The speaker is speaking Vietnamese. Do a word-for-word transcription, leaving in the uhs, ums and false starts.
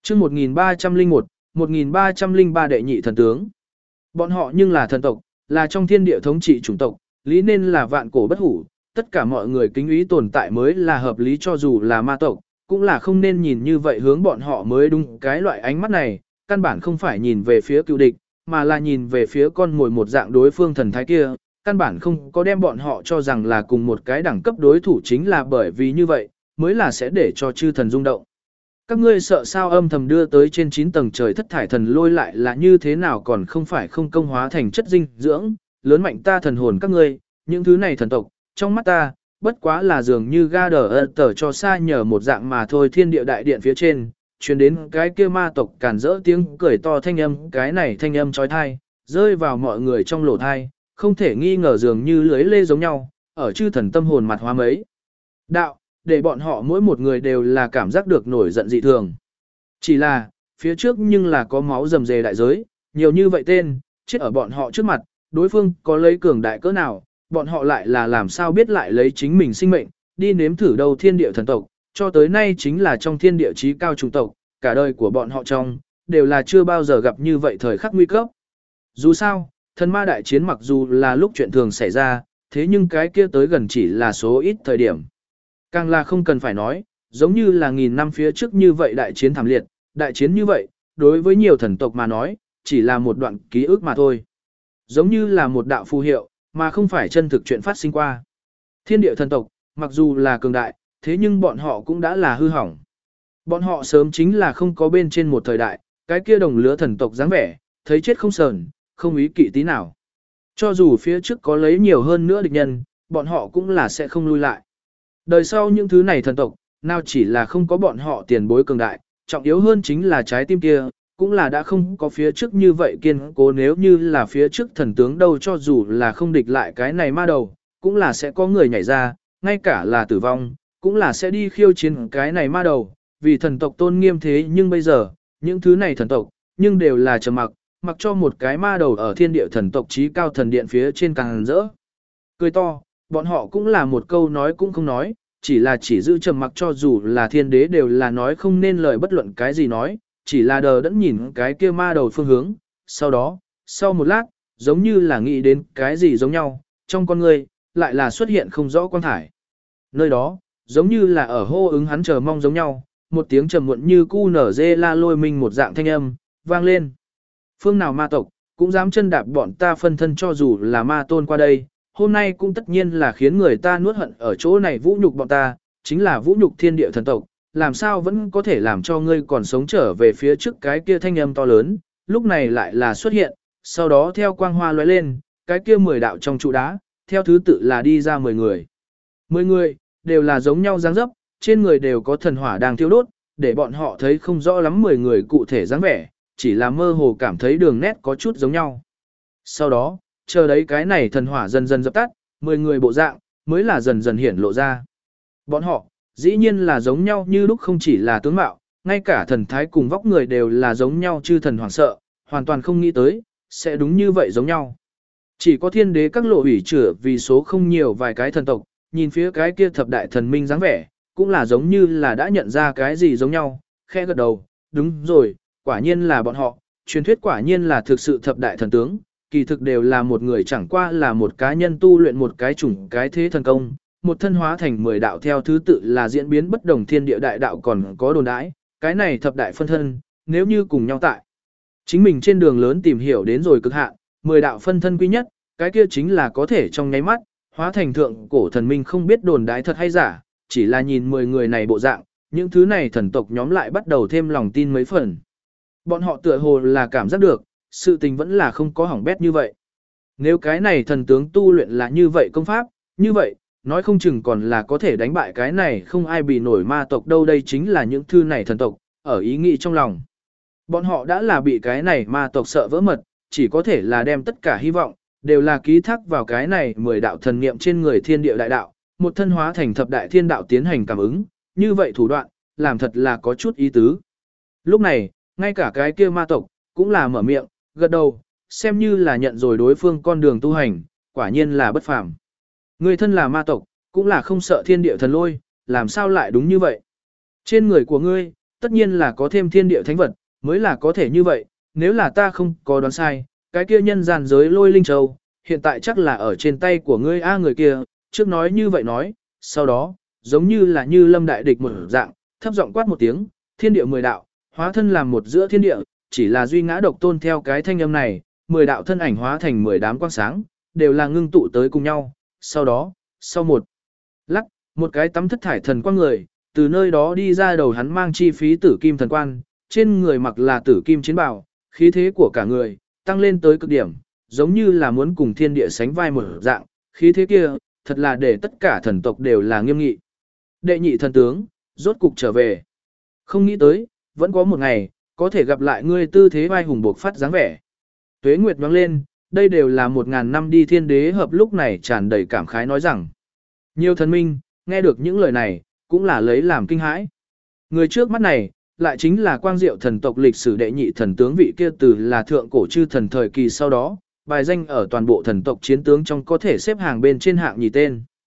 chương một nghìn ba trăm lẻ một, một nghìn ba trăm lẻ ba đệ nhị thần tướng. Bọn họ nhưng là thần tộc, là trong thiên địa thống trị chủng tộc, lý nên là vạn cổ bất hủ, tất cả mọi người kính ý tồn tại mới là hợp lý cho dù là ma tộc, cũng là không nên nhìn như vậy hướng bọn họ mới đúng cái loại ánh mắt này, căn bản không phải nhìn về phía cựu địch, mà là nhìn về phía con mồi một dạng đối phương thần thái kia, căn bản không có đem bọn họ cho rằng là cùng một cái đẳng cấp đối thủ chính là bởi vì như vậy, mới là sẽ để cho chư thần rung động. Các ngươi sợ sao âm thầm đưa tới trên chín tầng trời thất thải thần lôi lại là như thế nào còn không phải không công hóa thành chất dinh dưỡng, lớn mạnh ta thần hồn các ngươi, những thứ này thần tộc, trong mắt ta, bất quá là dường như ga đờ tờ cho xa nhờ một dạng mà thôi thiên địa đại điện phía trên, truyền đến cái kia ma tộc cản rỡ tiếng cười to thanh âm, cái này thanh âm trói thai, rơi vào mọi người trong lỗ thai, không thể nghi ngờ dường như lưới lê giống nhau, ở chư thần tâm hồn mặt hóa mấy. Đạo, để bọn họ mỗi một người đều là cảm giác được nổi giận dị thường. Chỉ là, phía trước nhưng là có máu rầm rề đại giới, nhiều như vậy tên, chết ở bọn họ trước mặt, đối phương có lấy cường đại cỡ nào, bọn họ lại là làm sao biết lại lấy chính mình sinh mệnh, đi nếm thử đầu thiên địa thần tộc, cho tới nay chính là trong thiên địa chí cao chủng tộc, cả đời của bọn họ trong, đều là chưa bao giờ gặp như vậy thời khắc nguy cấp. Dù sao, thần ma đại chiến mặc dù là lúc chuyện thường xảy ra, thế nhưng cái kia tới gần chỉ là số ít thời điểm. Càng là không cần phải nói, giống như là nghìn năm phía trước như vậy đại chiến thảm liệt, đại chiến như vậy, đối với nhiều thần tộc mà nói, chỉ là một đoạn ký ức mà thôi. Giống như là một đạo phù hiệu, mà không phải chân thực chuyện phát sinh qua. Thiên địa thần tộc, mặc dù là cường đại, thế nhưng bọn họ cũng đã là hư hỏng. Bọn họ sớm chính là không có bên trên một thời đại, cái kia đồng lứa thần tộc dáng vẻ, thấy chết không sờn, không ý kỵ tí nào. Cho dù phía trước có lấy nhiều hơn nữa địch nhân, bọn họ cũng là sẽ không lui lại. Đời sau những thứ này thần tộc, nào chỉ là không có bọn họ tiền bối cường đại, trọng yếu hơn chính là trái tim kia, cũng là đã không có phía trước như vậy kiên cố nếu như là phía trước thần tướng đâu cho dù là không địch lại cái này ma đầu, cũng là sẽ có người nhảy ra, ngay cả là tử vong, cũng là sẽ đi khiêu chiến cái này ma đầu, vì thần tộc tôn nghiêm thế nhưng bây giờ, những thứ này thần tộc, nhưng đều là trầm mặc, mặc cho một cái ma đầu ở thiên địa thần tộc trí cao thần điện phía trên càng rỡ. Cười to, bọn họ cũng là một câu nói cũng không nói, chỉ là chỉ giữ trầm mặc cho dù là thiên đế đều là nói không nên lời bất luận cái gì nói, chỉ là đờ đẫn nhìn cái kia ma đầu phương hướng, sau đó, sau một lát, giống như là nghĩ đến cái gì giống nhau, trong con người, lại là xuất hiện không rõ quan thải. Nơi đó, giống như là ở hô ứng hắn chờ mong giống nhau, một tiếng trầm muộn như cu nở dê la lôi mình một dạng thanh âm, vang lên. Phương nào ma tộc, cũng dám chân đạp bọn ta phân thân cho dù là ma tôn qua đây, hôm nay cũng tất nhiên là khiến người ta nuốt hận ở chỗ này vũ nhục bọn ta, chính là vũ nhục thiên địa thần tộc, làm sao vẫn có thể làm cho ngươi còn sống trở về phía trước cái kia thanh âm to lớn, lúc này lại là xuất hiện, sau đó theo quang hoa lóe lên, cái kia mười đạo trong trụ đá, theo thứ tự là đi ra mười người. Mười người, đều là giống nhau dáng dấp, trên người đều có thần hỏa đang thiêu đốt, để bọn họ thấy không rõ lắm mười người cụ thể dáng vẻ, chỉ là mơ hồ cảm thấy đường nét có chút giống nhau. Sau đó, chờ đấy cái này thần hỏa dần dần dập tắt, mười người bộ dạng, mới là dần dần hiển lộ ra. Bọn họ, dĩ nhiên là giống nhau như lúc không chỉ là tướng mạo, ngay cả thần thái cùng vóc người đều là giống nhau chư thần hoảng sợ, hoàn toàn không nghĩ tới, sẽ đúng như vậy giống nhau. Chỉ có thiên đế các lộ ủy chữa vì số không nhiều vài cái thần tộc, nhìn phía cái kia thập đại thần minh dáng vẻ, cũng là giống như là đã nhận ra cái gì giống nhau, khẽ gật đầu, đúng rồi, quả nhiên là bọn họ, truyền thuyết quả nhiên là thực sự thập đại thần tướng, kỳ thực đều là một người chẳng qua là một cá nhân tu luyện một cái chủng cái thế thần công, một thân hóa thành mười đạo theo thứ tự là diễn biến bất đồng thiên địa đại đạo còn có đồn đãi, cái này thập đại phân thân, nếu như cùng nhau tại. Chính mình trên đường lớn tìm hiểu đến rồi cực hạn, mười đạo phân thân quý nhất, cái kia chính là có thể trong nháy mắt, hóa thành thượng cổ thần minh không biết đồn đãi thật hay giả, chỉ là nhìn mười người này bộ dạng, những thứ này thần tộc nhóm lại bắt đầu thêm lòng tin mấy phần. Bọn họ tựa hồ là cảm giác được, sự tình vẫn là không có hỏng bét như vậy. Nếu cái này thần tướng tu luyện là như vậy công pháp, như vậy, nói không chừng còn là có thể đánh bại cái này không ai bị nổi ma tộc đâu đây chính là những thư này thần tộc, ở ý nghĩ trong lòng. Bọn họ đã là bị cái này ma tộc sợ vỡ mật, chỉ có thể là đem tất cả hy vọng, đều là ký thác vào cái này mười đạo thần niệm trên người thiên địa đại đạo, một thân hóa thành thập đại thiên đạo tiến hành cảm ứng, như vậy thủ đoạn, làm thật là có chút ý tứ. Lúc này, ngay cả cái kia ma tộc, cũng là mở miệng, gật đầu, xem như là nhận rồi đối phương con đường tu hành, quả nhiên là bất phàm. Người thân là ma tộc, cũng là không sợ thiên địa thần lôi, làm sao lại đúng như vậy. Trên người của ngươi, tất nhiên là có thêm thiên địa thánh vật, mới là có thể như vậy, nếu là ta không có đoán sai, cái kia nhân gian giới lôi linh châu, hiện tại chắc là ở trên tay của ngươi a người kia, trước nói như vậy nói, sau đó, giống như là như lâm đại địch một dạng, thấp giọng quát một tiếng, thiên địa mười đạo, hóa thân làm một giữa thiên địa, chỉ là duy ngã độc tôn theo cái thanh âm này, mười đạo thân ảnh hóa thành mười đám quang sáng, đều là ngưng tụ tới cùng nhau, sau đó, sau một lắc, một cái tắm thất thải thần quang người, từ nơi đó đi ra đầu hắn mang chi phí tử kim thần quan, trên người mặc là tử kim chiến bào, khí thế của cả người, tăng lên tới cực điểm, giống như là muốn cùng thiên địa sánh vai một dạng, khí thế kia, thật là để tất cả thần tộc đều là nghiêm nghị. Đệ nhị thần tướng, rốt cục trở về. Không nghĩ tới, vẫn có một ngày, có thể gặp lại ngươi tư thế vai hùng buộc phát dáng vẻ. Tuế Nguyệt nhoáng lên, đây đều là một ngàn năm đi thiên đế hợp lúc này tràn đầy cảm khái nói rằng. Nhiều thần minh, nghe được những lời này, cũng là lấy làm kinh hãi. Người trước mắt này, lại chính là quang diệu thần tộc lịch sử đệ nhị thần tướng vị kia từ là thượng cổ chư thần thời kỳ sau đó, bài danh ở toàn bộ thần tộc chiến tướng trong có thể xếp hàng bên trên hạng nhì tên.